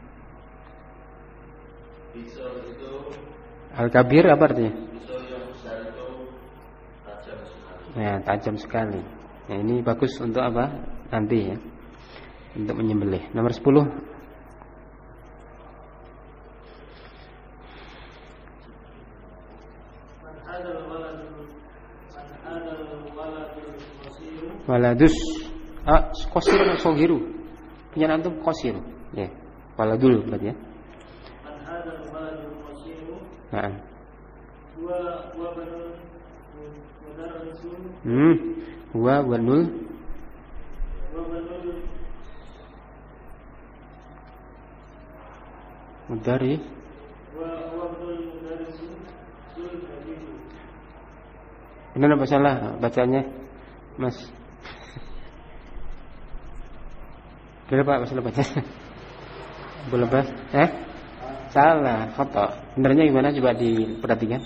Pisau itu Al-kabir apa artinya? pisau yang besar itu tajam sekali. Ya, tajam sekali. Nah, ini bagus untuk apa? Nanti ya. Untuk menyembelih. Nomor sepuluh. Waladus. Ah, qasir atau sogiru? Punya antum qasir. Ya. Waladul berarti ya. Nah. Hmm. Wa banul Mudari benar apa salah bacanya Mas? Benar Pak, masalah baca boleh Pak? Eh? Salah, foto. Benernya gimana coba diperhatikan.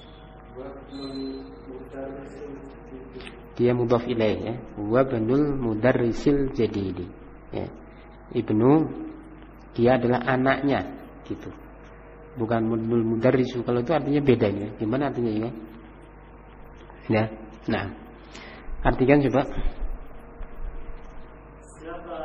Dia mudhaf ilaih ya. Wa banul mudarrisil jadidi. Ya. Ibnu dia adalah anaknya gitu. Bukan banul mudarrisu. Kalau itu artinya beda ya. Gimana artinya ya? Ya. Nah. Artikan coba. Siapa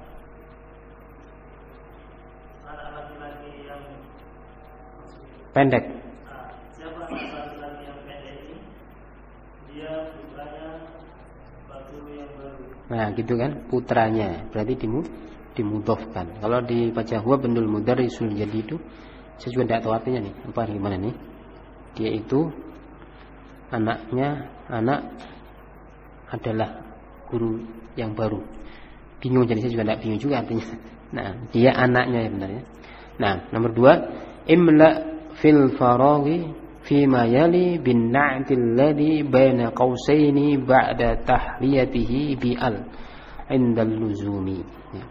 anak laki-laki yang pendek? Nah, siapa anak laki-laki yang pendek ini? Dia putranya batu yang baru. Nah, gitu kan? Putranya. Berarti dimu dimudhofkan. Kalau dibaca huwa banul mudarrisul jadi itu saya juga tidak tahu artinya nih. Apa gimana nih? Dia itu anaknya anak adalah guru yang baru. Bingung jadi saya juga tidak bingung juga artinya. Nah, dia anaknya ya benarnya. Nah, nomor dua, imla fil faraghi fi ma yali bin na'til ladhi baina qausaini ba'da tahliyatihi bi al indal luzumi. Ya.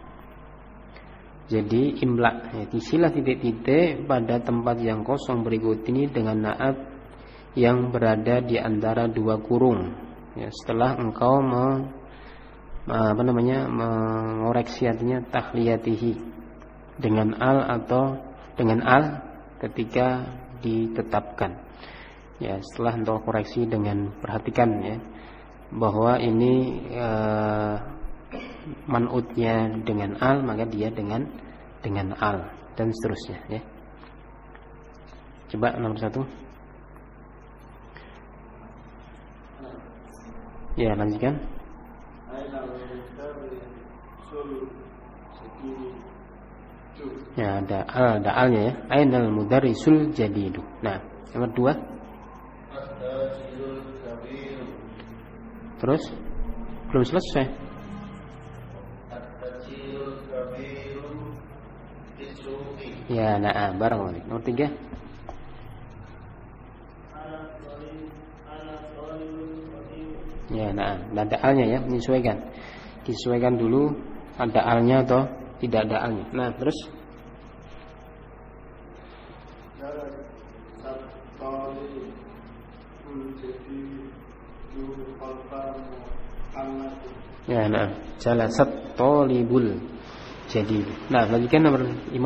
Jadi imla, ya, isilah titik-titik pada tempat yang kosong berikut ini dengan na'at yang berada di antara dua kurung. Ya, setelah engkau me, apa namanya mengoreksi artinya tahliyatihi dengan al atau dengan al ketika ditetapkan. Ya, setelah engkau koreksi dengan perhatikan ya bahwa ini e, man'utnya dengan al maka dia dengan dengan al dan seterusnya ya. Coba nomor satu. Ya, lanjutkan. Ya, ada al, ada alnya ya. Ainal mudarrisul jadidu. Nah, nomor dua. Terus belum selesai. Ya, nah, barang. Nomor tiga. Ya, nah, ada alnya ya, menyesuaikan. Disesuaikan dulu ada alnya atau tidak ada alnya. Nah, terus Ya, nah, jalasat tolibul jadi. Nah, lanjutkan nomor lima.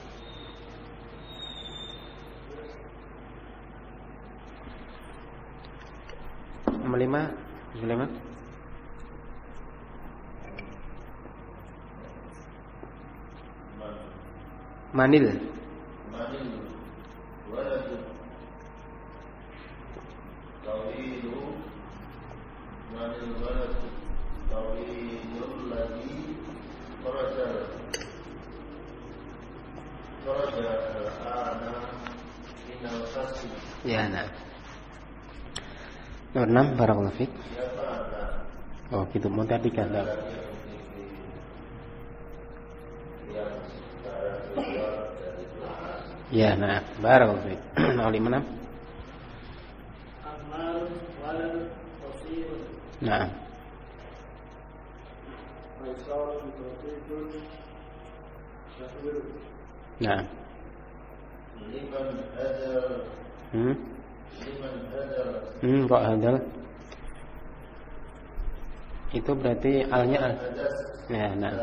Nomor lima, nomor lima. Manil. Manil. Waladu. Tawilu. Manil waladu. Tawilul ladhi. Kharaja. Kharaja al-ana minal khasi. Ya, nah. Nomor enam, barakallahu fiik. Oh, gitu, mau tadi kan. Ya, nah, barakallahu fiik. Nomor lima, enam. Amal walad qasir. Nah. Nah. Liman hadar. Hmm. Liman hadar. Hmm, kok hadal? Itu berarti alnya al. Ya, nah.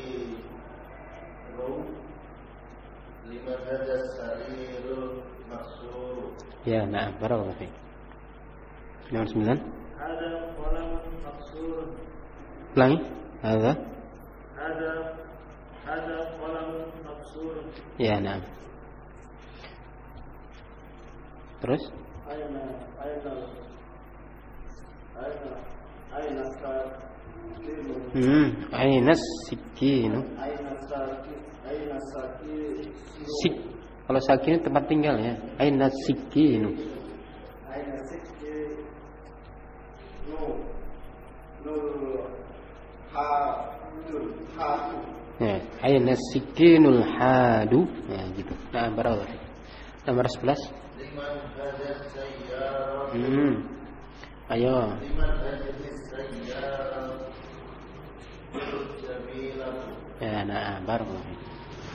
Liman hadas sarirul maksur. Ya, nah, barakallahu fiik. Nomor sembilan. Ada qalam maksur. Ulangi. Ada. Ada ada qalam maksur. Ya, nah. Terus? Aina aina aina aina sakiru. Hmm, ainas sikinu. Aina sakiru. Aina sakiru. Sik. Kalau sakin tempat tinggal ya. Ainas sikinu. Aina sakiru. No. No. Ha. Ha. Ya, ainas sikinul hadu. Ya, gitu. Nah, barakallahu fiik. Nomor sebelas. Liman hadas sayyarah. Hmm. Ayo. Liman hadas sayyarah. Jamilah. Ya, nah, barakallahu fiik.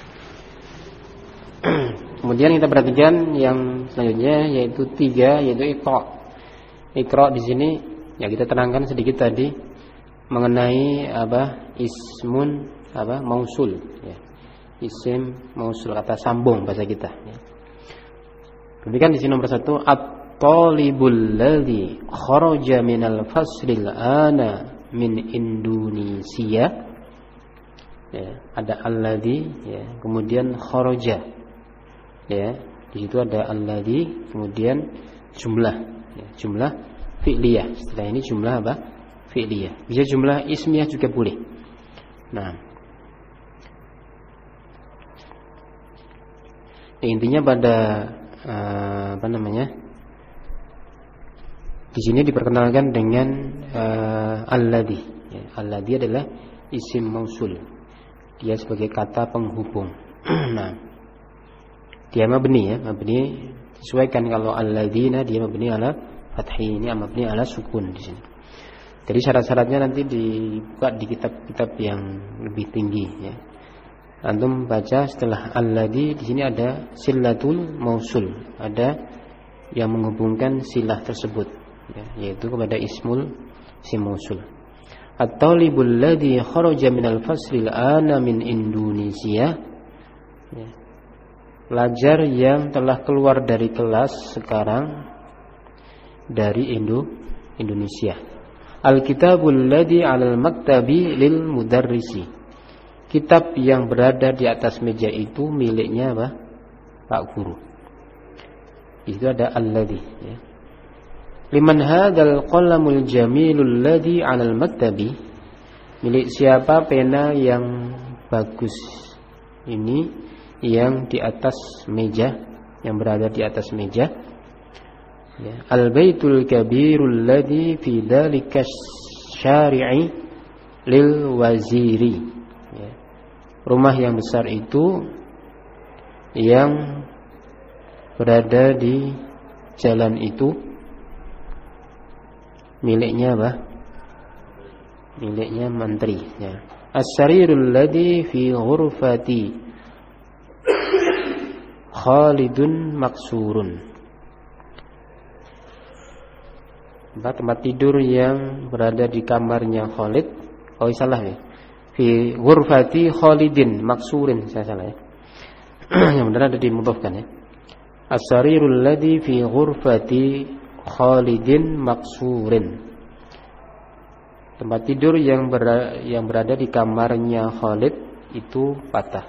Kemudian kita perhatikan yang selanjutnya yaitu tiga, yaitu iqra. Iqra di sini ya kita terangkan sedikit tadi mengenai apa ismun apa mausul ya. Isim mausul, kata sambung bahasa kita ya. Perhatikan di sini nomor satu, at-talibul ladzi kharaja minal faslil ana min Indonesia. Ya, ada alladzi ya, kemudian kharaja. Ya, di situ ada alladzi, kemudian jumlah ya, jumlah fi'liyah. Setelah ini jumlah apa? Fi'liyah. Bisa jumlah ismiyah juga boleh. Nah, ya, intinya pada uh, apa namanya? Di sini diperkenalkan dengan uh, alladzi. Ya, alladzi adalah isim mausul. Dia sebagai kata penghubung. Nah, dia mabni ya, mabni sesuaikan kalau alladzina dia mabni ala fathi, ini mabni ala sukun di sini. Jadi syarat-syaratnya nanti dibuka di kitab-kitab yang lebih tinggi ya. Antum baca setelah alladzi di sini ada silatul mausul, ada yang menghubungkan silah tersebut ya, yaitu kepada ismul isim mausul. At-talibul ladzi kharaja minal faslil ana min Indonesia ya. Pelajar yang telah keluar dari kelas sekarang dari Indo Indonesia. Al-kitabul ladzi 'alal maktabi lil mudarrisi. Kitab yang berada di atas meja itu miliknya apa? Pak guru. Itu ada alladzi ya. Liman hadzal qalamul jamilul ladzi 'alal maktabi. Milik siapa pena yang bagus ini yang di atas meja, yang berada di atas meja ya. Al-baitul kabirul ladzi fi dzalika syari'i lil waziri ya. Rumah yang besar itu yang berada di jalan itu miliknya apa? Miliknya menteri ya. As-sarirul ladzi fi ghurfati Khalidun maksurun. apa, tempat tidur yang berada di kamarnya Khalid. Oh salah ya. Fi ghurfati Khalidin maksurin, saya salah ya. Yang benar ada dimudhafkan ya. As-sarirul ladzi fi ghurfati Khalidin maksurin. Tempat tidur yang berada, yang berada di kamarnya Khalid itu patah.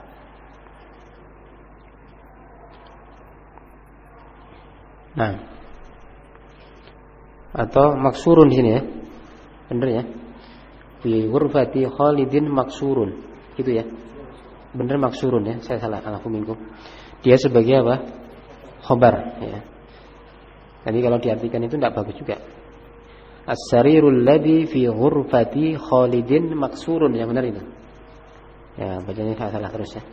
Nah, atau maksurun di sini ya. Benar ya? Fi ghurfati Khalidin maksurun. Gitu ya. Benar maksurun ya. Saya salah, alafu minkum. Dia sebagai apa? Khobar ya. Jadi kalau diartikan itu tidak bagus juga. As-sarirul ladzi fi ghurfati Khalidin maksurun, yang benar itu. Ya, bacanya salah terus ya.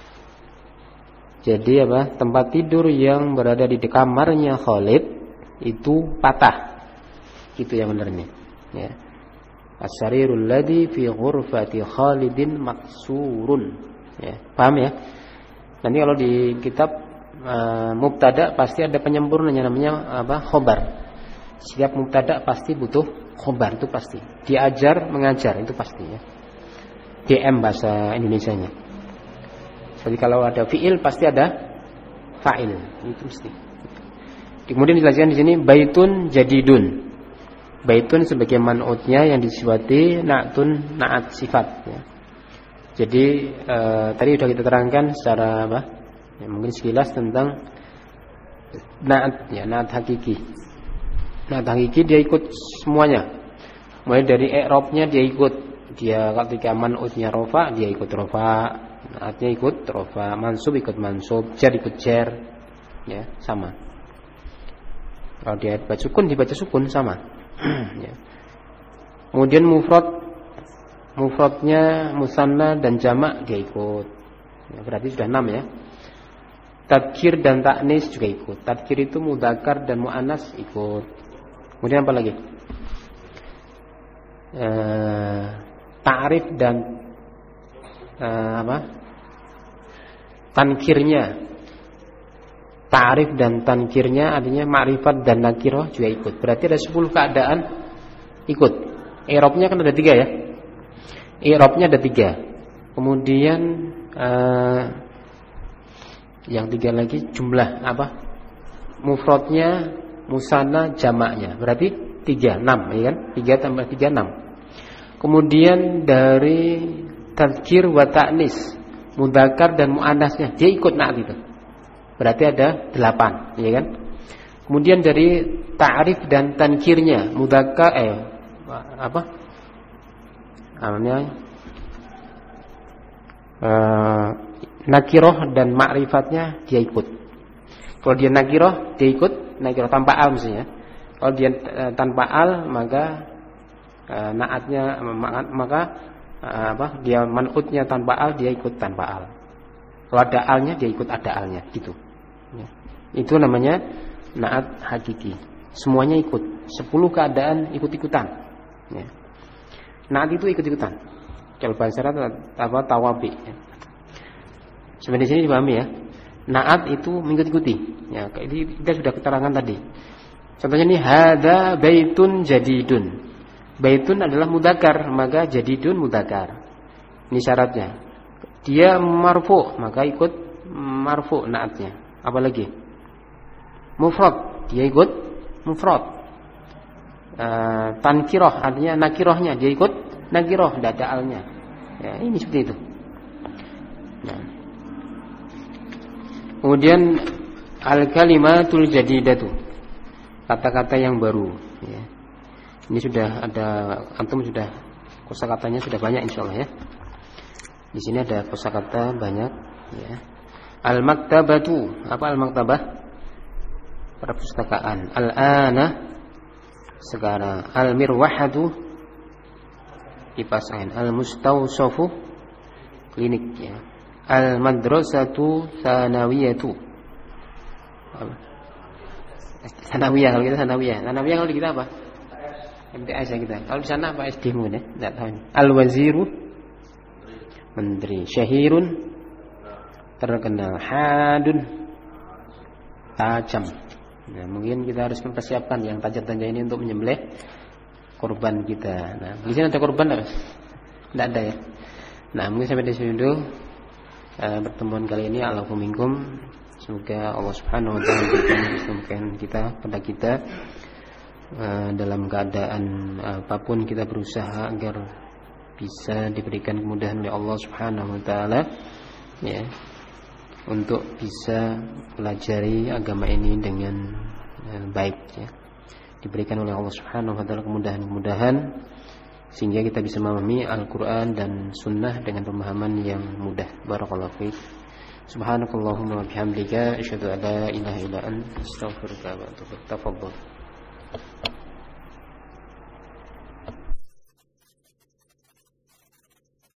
Jadi apa? Tempat tidur yang berada di kamarnya Khalid itu patah. Itu yang benarnya. Ya. As-sarirul ladzi fi ghurfati Khalidin maksurun. Ya, paham ya? Nanti kalau di kitab uh, mubtada pasti ada penyempurnanya, namanya apa? Khobar. Setiap mubtada pasti butuh khobar, itu pasti. Diajar, mengajar, itu pasti ya. D M bahasa Indonesianya. Jadi kalau ada fiil pasti ada fa'il, itu mesti. Kemudian dijelaskan di sini baitun jadidun. Baitun sebagai man'utnya yang disifati na'tun na'at sifat ya. Jadi e, tadi sudah kita terangkan secara apa? Ya, mungkin sekilas tentang na'at ya, na'at hakiki. Na'at hakiki dia ikut semuanya. Mulai dari i'rabnya dia ikut. Dia ketika man'utnya rofa dia ikut rofa, na'atnya ikut rofa, mansub ikut mansub, jar ikut jar. Ya, sama. Kalau dia baca sukun dibaca sukun sama. Ya. Kemudian mufrad, mufradnya musanna dan jamak dia ikut. Ya, berarti sudah enam ya. Tadkir dan ta'nis juga ikut. Tadkir itu mudzakkar dan muannas ikut. Kemudian apa lagi? Eh, ta'rif dan eh, apa? Tankirnya. Ta'rif dan tankirnya artinya ma'rifat dan nakirah juga ikut. Berarti ada sepuluh keadaan ikut. I'rabnya kan ada tiga ya. I'rabnya ada tiga. Kemudian eh, yang tiga lagi jumlah apa? Mufradnya, musanna, jamaknya. Berarti tiga, enam ya kan? Tiga tambah tiga, enam. Kemudian dari tadzkir wa ta'nis, mudzakkar dan muannasnya dia ikut na'at itu. Berarti ada delapan, ya kan? Kemudian dari ta'rif dan tankirnya, mudzakkar eh apa? Namanya eh, nakirah dan ma'rifatnya dia ikut. Kalau dia nakirah, dia ikut nakirah tanpa al misalnya. Kalau dia eh, tanpa al, maka eh, naatnya maka eh, apa? Dia man'utnya tanpa al, dia ikut tanpa al. Kalau ada alnya, dia ikut ada alnya, gitu. Ya. Itu namanya naat hakiki. Semuanya ikut. Sepuluh keadaan ikut-ikutan. Ya. Naat itu ikut-ikutan. Kalau bahasa Arab apa tawabi. Ya. Sebenarnya sini dipahami ya. Naat itu mengikuti. Ya, ini kita sudah keterangan tadi. Contohnya ini hadza baitun jadidun. Baitun adalah mudzakkar, maka jadidun mudzakkar. Ini syaratnya. Dia marfu, maka ikut marfu naatnya. Apalagi mufrad, dia ikut mufrad. Uh, tankirah artinya nakirahnya, dia ikut nakirah, tidak ada alnya. Ya, ini seperti itu. Nah. Kemudian al-kalimatul jadidatu, kata-kata yang baru. Ya. Ini sudah ada, antum sudah kosakatanya sudah banyak insyaallah ya. Di sini ada kosakata banyak. Ya. Al-maktabatu, apa al-maktabah? Perpustakaan. Al-ana, sekarang. Al-mirwahatu, kipas angin. Al-mustawsafu, klinik ya. Al-madrasatu tsanawiyatu. Tsanawiyah, kalau kita tsanawiyah. Tsanawiyah kalau di kita apa? M T S ya kita. Kalau di sana apa S D mungkin ya? Tidak tahu ini. Al-waziru, menteri. Syahirun, terkenal. Hadun, tajam. Nah, mungkin kita harus mempersiapkan yang tajam-tajam ini untuk menyembelih kurban kita. Nah, di sini ada kurban enggak? Enggak ada ya. Nah, mungkin sampai di sini dulu uh, pertemuan kali ini. Allahu minkum. Semoga Allah Subhanahu wa taala memberikan kesembuhan kita pada kita uh, dalam keadaan apapun kita berusaha agar bisa diberikan kemudahan oleh Allah Subhanahu wa taala ya, untuk bisa pelajari agama ini dengan uh, baik ya. Diberikan oleh Allah Subhanahu wa taala kemudahan-kemudahan sehingga kita bisa memahami Al-Qur'an dan Sunnah dengan pemahaman yang mudah. Barakallahu fiik. Subhanakallahumma wa bihamdika asyhadu an la ilaha illa anta astaghfiruka wa atubu ilaik. Tafadhal.